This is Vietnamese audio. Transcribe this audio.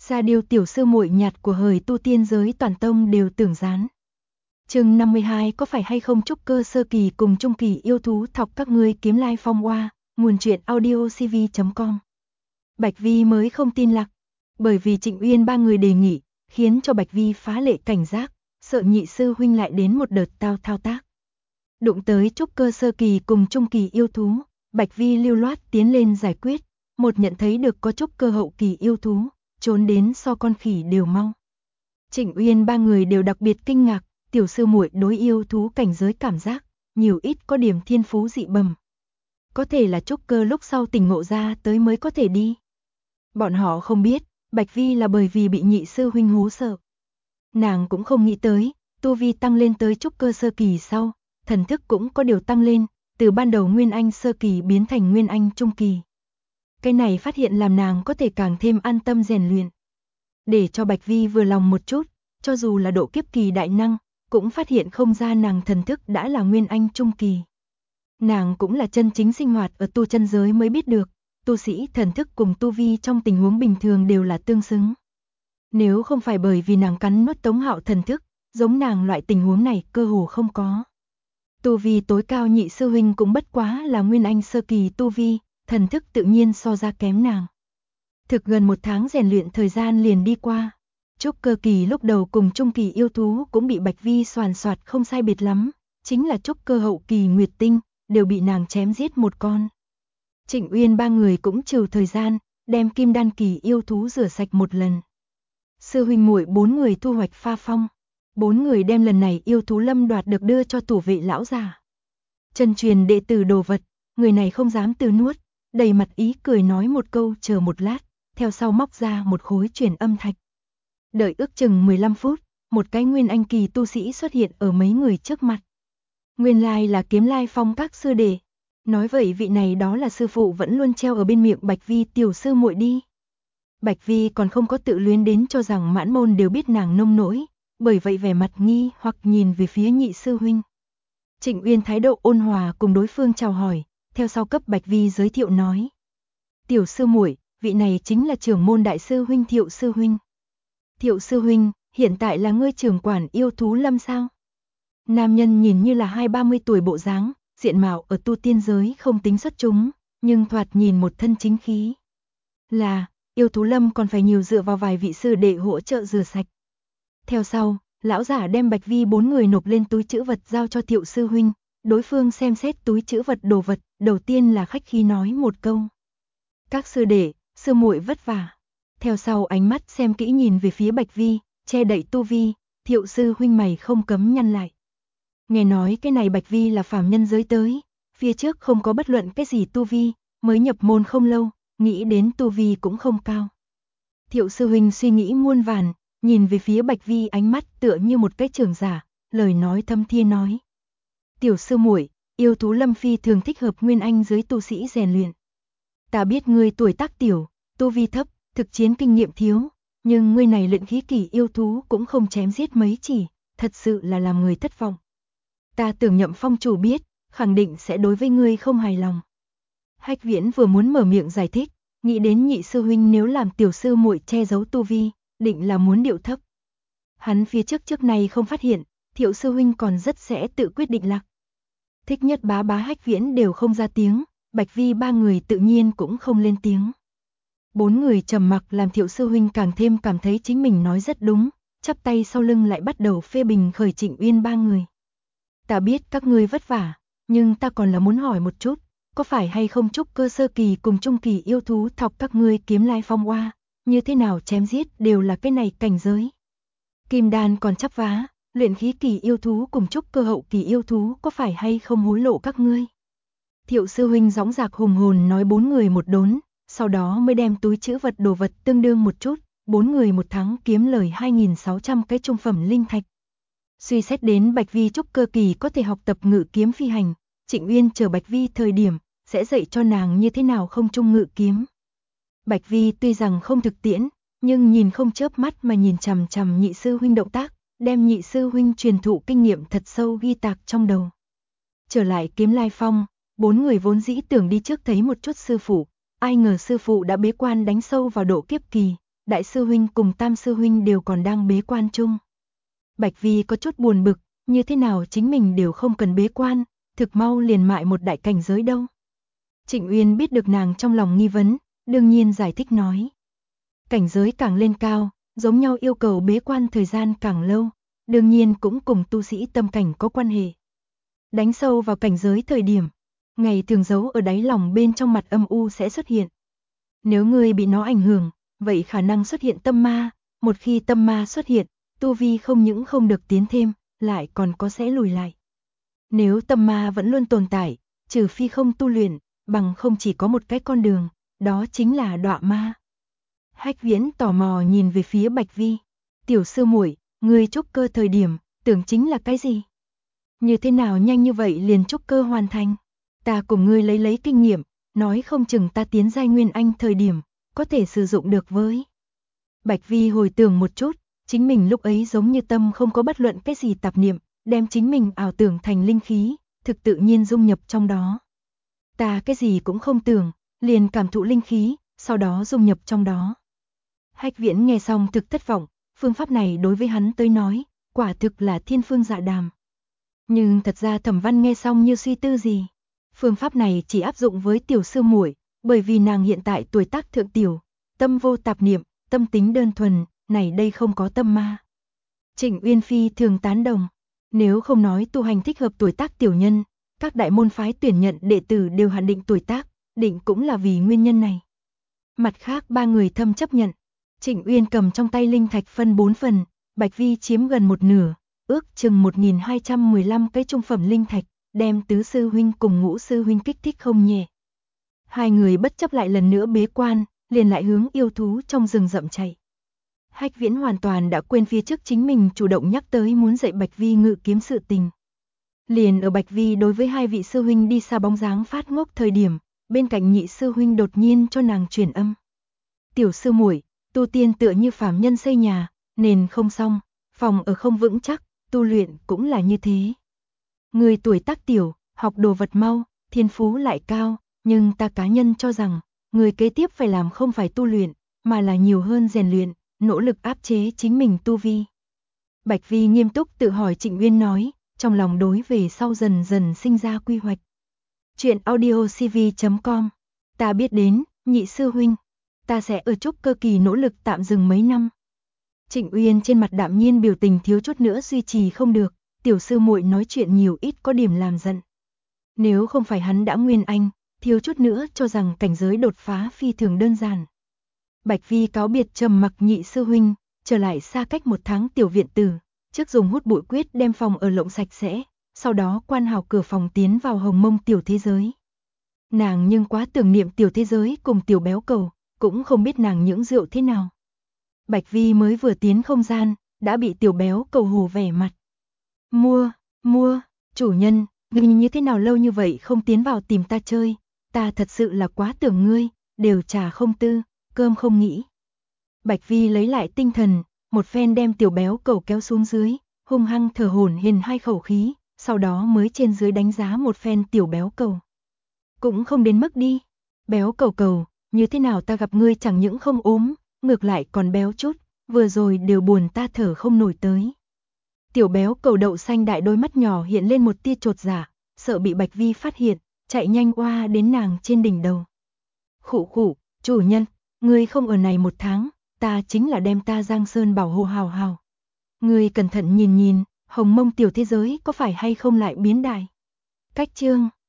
Sa Điêu tiểu sư muội nhạt của hời tu tiên giới toàn tông đều tưởng gián. Chương 52 có phải hay không trúc cơ sơ kỳ cùng trung kỳ yêu thú thọc các ngươi kiếm lai phong oa, nguồn truyện audio cv.com. Bạch Vi mới không tin lạc, bởi vì Trịnh Uyên ba người đề nghị, khiến cho Bạch Vi phá lệ cảnh giác, sợ nhị sư huynh lại đến một đợt thao tác. Đụng tới trúc cơ sơ kỳ cùng trung kỳ yêu thú, Bạch Vi lưu loát tiến lên giải quyết, một nhận thấy được có trúc cơ hậu kỳ yêu thú, trốn đến so con khỉ đều mau. Trịnh Uyên ba người đều đặc biệt kinh ngạc, tiểu sư muội đối yêu thú cảnh giới cảm giác, nhiều ít có điểm thiên phú dị bẩm. Có thể là trúc cơ lúc sau tỉnh ngộ ra tới mới có thể đi. Bọn họ không biết, Bạch Vi là bởi vì bị nhị sư huynh hú sợ. Nàng cũng không nghĩ tới, tu vi tăng lên tới trúc cơ sơ kỳ sau, thần thức cũng có điều tăng lên, từ ban đầu Nguyên Anh sơ kỳ biến thành Nguyên Anh trung kỳ. Cái này phát hiện làm nàng có thể càng thêm an tâm rèn luyện. Để cho Bạch Vi vừa lòng một chút, cho dù là độ kiếp kỳ đại năng, cũng phát hiện không ra nàng thần thức đã là Nguyên Anh trung kỳ. Nàng cũng là chân chính sinh hoạt ở tu chân giới mới biết được, tu sĩ thần thức cùng tu vi trong tình huống bình thường đều là tương xứng. Nếu không phải bởi vì nàng cắn nuốt Tống Hạo thần thức, giống nàng loại tình huống này cơ hồ không có. Tu vi tối cao nhị sư huynh cũng bất quá là Nguyên Anh sơ kỳ tu vi, thần thức tự nhiên so ra kém nàng. Thực gần 1 tháng rèn luyện thời gian liền đi qua. Trúc cơ kỳ lúc đầu cùng trung kỳ yêu thú cũng bị Bạch Vi soàn soạt không sai biệt lắm, chính là trúc cơ hậu kỳ Nguyệt Tinh, đều bị nàng chém giết một con. Trịnh Uyên ba người cũng trừ thời gian, đem kim đan kỳ yêu thú rửa sạch một lần. Sư huynh muội 4 người thu hoạch pha phong, 4 người đem lần này yêu thú lâm đoạt được đưa cho thủ vệ lão già. Chân truyền đệ tử đồ vật, người này không dám từ nuốt, đầy mặt ý cười nói một câu chờ một lát, theo sau móc ra một khối truyền âm thạch. Đợi ước chừng 15 phút, một cái Nguyên Anh kỳ tu sĩ xuất hiện ở mấy người trước mặt. Nguyên lai là Kiếm Lai Phong các sư đệ. Nói vậy vị này đó là sư phụ vẫn luôn treo ở bên miệng Bạch Vi tiểu sư muội đi. Bạch Vi còn không có tự luyến đến cho rằng mãn môn đều biết nàng nông nỗi, bởi vậy vẻ mặt nghi hoặc nhìn về phía nhị sư huynh. Trịnh Uyên thái độ ôn hòa cùng đối phương chào hỏi, theo sau cấp Bạch Vi giới thiệu nói. Tiểu sư muội, vị này chính là trưởng môn đại sư huynh Thiệu sư huynh. Thiệu sư huynh, hiện tại là ngươi trưởng quản yêu thú lâm sao? Nam nhân nhìn như là 20-30 tuổi bộ dáng, diện mạo ở tu tiên giới không tính xuất chúng, nhưng thoạt nhìn một thân chính khí. Là, yêu thú lâm còn phải nhiều dựa vào vài vị sư đệ hỗ trợ rửa sạch. Theo sau, lão giả đem Bạch Vi 4 người nộp lên túi trữ vật giao cho Thiệu sư huynh, đối phương xem xét túi trữ vật đồ vật, đầu tiên là khách khí nói một câu. Các sư đệ, sư muội vất vả. Theo sau ánh mắt xem kỹ nhìn về phía Bạch Vi, che đậy tu vi, Thiệu sư huynh mày không cấm nhăn lại. Nghe nói cái này Bạch Vi là phàm nhân giới tới, phía trước không có bất luận cái gì tu vi, mới nhập môn không lâu, nghĩ đến tu vi cũng không cao. Thiệu sư huynh suy nghĩ muôn vàn, nhìn về phía Bạch Vi ánh mắt tựa như một cái trưởng giả, lời nói thâm thiên nói. Tiểu sư muội, yêu thú lâm phi thường thích hợp Nguyên Anh giới tu sĩ rèn luyện. Ta biết ngươi tuổi tác tiểu, tu vi thấp, thực chiến kinh nghiệm thiếu, nhưng ngươi này luyện khí kỳ yêu thú cũng không chém giết mấy chỉ, thật sự là làm người thất vọng. Ta tưởng Nhậm Phong chủ biết, khẳng định sẽ đối với ngươi không hài lòng. Hách Viễn vừa muốn mở miệng giải thích, nghĩ đến nhị sư huynh nếu làm tiểu sư muội che giấu tu vi, định là muốn điệu thấp. Hắn phía trước này không phát hiện, Thiệu sư huynh còn rất sẽ tự quyết định lạc. Thích Nhất bá Hách Viễn đều không ra tiếng, Bạch Vi 3 người tự nhiên cũng không lên tiếng. 4 người trầm mặc làm Thiệu sư huynh càng thêm cảm thấy chính mình nói rất đúng, chắp tay sau lưng lại bắt đầu phê bình khởi Trịnh Uyên 3 người. Ta biết các ngươi vất vả, nhưng ta còn là muốn hỏi một chút, có phải hay không trúc cơ sơ kỳ cùng trung kỳ yêu thú thọc các ngươi kiếm lai phong oa, như thế nào chém giết đều là cái này cảnh giới. Kim đan còn chắp vá, luyện khí kỳ yêu thú cùng trúc cơ hậu kỳ yêu thú có phải hay không hối lộ các ngươi. Thiệu sư huynh dõng dạc hùng hồn nói 4 người một đốn, sau đó mới đem túi trữ vật đồ vật tương đương một chút, 4 người một tháng kiếm lời 2.600 cái trung phẩm linh thạch. Suy xét đến Bạch Vi trúc cơ kỳ có thể học tập ngự kiếm phi hành, Trịnh Uyên chờ Bạch Vi thời điểm, sẽ dạy cho nàng như thế nào không trung ngự kiếm. Bạch Vi tuy rằng không thực tiễn, nhưng nhìn không chớp mắt mà nhìn chằm chằm nhị sư huynh động tác, đem nhị sư huynh truyền thụ kinh nghiệm thật sâu ghi tạc trong đầu. Trở lại Kiếm Lai Phong, 4 người vốn dĩ tưởng đi trước thấy một chút sư phụ, ai ngờ sư phụ đã bế quan đánh sâu vào độ kiếp kỳ, đại sư huynh cùng tam sư huynh đều còn đang bế quan chung. Bạch Vi có chút buồn bực, như thế nào chính mình đều không cần bế quan, thực mau liền mại một đại cảnh giới đâu. Trịnh Uyên biết được nàng trong lòng nghi vấn, đương nhiên giải thích nói. Cảnh giới càng lên cao, giống nhau yêu cầu bế quan thời gian càng lâu, đương nhiên cũng cùng tu sĩ tâm cảnh có quan hệ. Đánh sâu vào cảnh giới thời điểm, ngày thường giấu ở đáy lòng bên trong mặt âm u sẽ xuất hiện. Nếu ngươi bị nó ảnh hưởng, vậy khả năng xuất hiện tâm ma, một khi tâm ma xuất hiện, tu vi không những không được tiến thêm, lại còn có sẽ lùi lại. Nếu tâm ma vẫn luôn tồn tại, trừ phi không tu luyện, bằng không chỉ có một cái con đường, đó chính là đọa ma. Hách Viễn tò mò nhìn về phía Bạch Vi. Tiểu sư muội, ngươi trúc cơ thời điểm, tưởng chính là cái gì? Như thế nào nhanh như vậy liền trúc cơ hoàn thành? Ta cùng ngươi lấy kinh nghiệm, nói không chừng ta tiến giai nguyên anh thời điểm, có thể sử dụng được với. Bạch Vi hồi tưởng một chút, chính mình lúc ấy giống như tâm không có bất luận cái gì tạp niệm, đem chính mình ảo tưởng thành linh khí, thực tự nhiên dung nhập trong đó. Ta cái gì cũng không tưởng, liền cảm thụ linh khí, sau đó dung nhập trong đó. Hách Viễn nghe xong thực thất vọng, phương pháp này đối với hắn tới nói, quả thực là thiên phương dạ đàm. Nhưng thật ra Thẩm Văn nghe xong như suy tư gì. Phương pháp này chỉ áp dụng với tiểu sư muội, bởi vì nàng hiện tại tuổi tác thượng tiểu, tâm vô tạp niệm, tâm tính đơn thuần, này đây không có tâm ma. Trịnh Uyên Phi thường tán đồng, nếu không nói tu hành thích hợp tuổi tác tiểu nhân, các đại môn phái tuyển nhận đệ tử đều hạn định tuổi tác, định cũng là vì nguyên nhân này. Mặt khác ba người thâm chấp nhận, Trịnh Uyên cầm trong tay linh thạch phân 4 phần, Bạch Vi chiếm gần một nửa, ước chừng 1215 cái trung phẩm linh thạch, đem tứ sư huynh cùng ngũ sư huynh kích thích không nhẹ. Hai người bất chấp lại lần nữa bế quan, liền lại hướng yêu thú trong rừng rậm chạy. Hách Viễn hoàn toàn đã quên phía trước chính mình chủ động nhắc tới muốn dạy Bạch Vi ngự kiếm sự tình. Liền ở Bạch Vi đối với hai vị sư huynh đi xa bóng dáng phát ngốc thời điểm, bên cạnh nhị sư huynh đột nhiên cho nàng truyền âm. Tiểu sư muội, tu tiên tựa như phàm nhân xây nhà, nền không xong, phòng ở không vững chắc, tu luyện cũng là như thế. Người tuổi tác tiểu, học đồ vật mau, thiên phú lại cao, nhưng ta cá nhân cho rằng, người kế tiếp phải làm không phải tu luyện, mà là nhiều hơn rèn luyện, nỗ lực áp chế chính mình tu vi. Bạch Vi nghiêm túc tự hỏi Trịnh Uyên nói, trong lòng đối về sau dần dần sinh ra quy hoạch. Chuyện audiocv.com. Ta biết đến, nhị sư huynh, ta sẽ ở trúc cơ kỳ nỗ lực tạm dừng mấy năm. Trịnh Uyên trên mặt đạm nhiên biểu tình thiếu chút nữa duy trì không được, tiểu sư muội nói chuyện nhiều ít có điểm làm giận. Nếu không phải hắn đã nguyên anh, thiếu chút nữa cho rằng cảnh giới đột phá phi thường đơn giản. Bạch Vi cáo biệt trầm mặc nhị sư huynh, trở lại xa cách 1 tháng tiểu viện tử, trước dùng hút bụi quyết đem phòng ở lộng sạch sẽ, sau đó quan hảo cửa phòng tiến vào hồng mông tiểu thế giới. Nàng nhưng quá tưởng niệm tiểu thế giới cùng tiểu béo cầu, cũng không biết nàng nhưỡng rượu thế nào. Bạch Vi mới vừa tiến không gian, đã bị tiểu béo cầu hù vẻ mặt. Mua, chủ nhân, ngươi như thế nào lâu như vậy không tiến vào tìm ta chơi, ta thật sự là quá tưởng ngươi, đều trà không tư, cơm không nghĩ. Bạch Vi lấy lại tinh thần, một phen đem tiểu béo cầu kéo xuống dưới, hung hăng thở hổn hển 2 khẩu khí, sau đó mới trên dưới đánh giá một phen tiểu béo cầu. Cũng không đến mức đi, béo cầu, như thế nào ta gặp ngươi chẳng những không ốm, ngược lại còn béo chút, vừa rồi đều buồn ta thở không nổi tới. Tiểu béo cầu đậu xanh đại đôi mắt nhỏ hiện lên một tia chột dạ, sợ bị Bạch Vi phát hiện, chạy nhanh oa đến nàng trên đỉnh đầu. Khụ, chủ nhân, ngươi không ở này 1 tháng, ta chính là đem ta Giang Sơn bảo hộ hào hào. Ngươi cẩn thận nhìn, hồng mông tiểu thế giới có phải hay không lại biến đại. Cách chương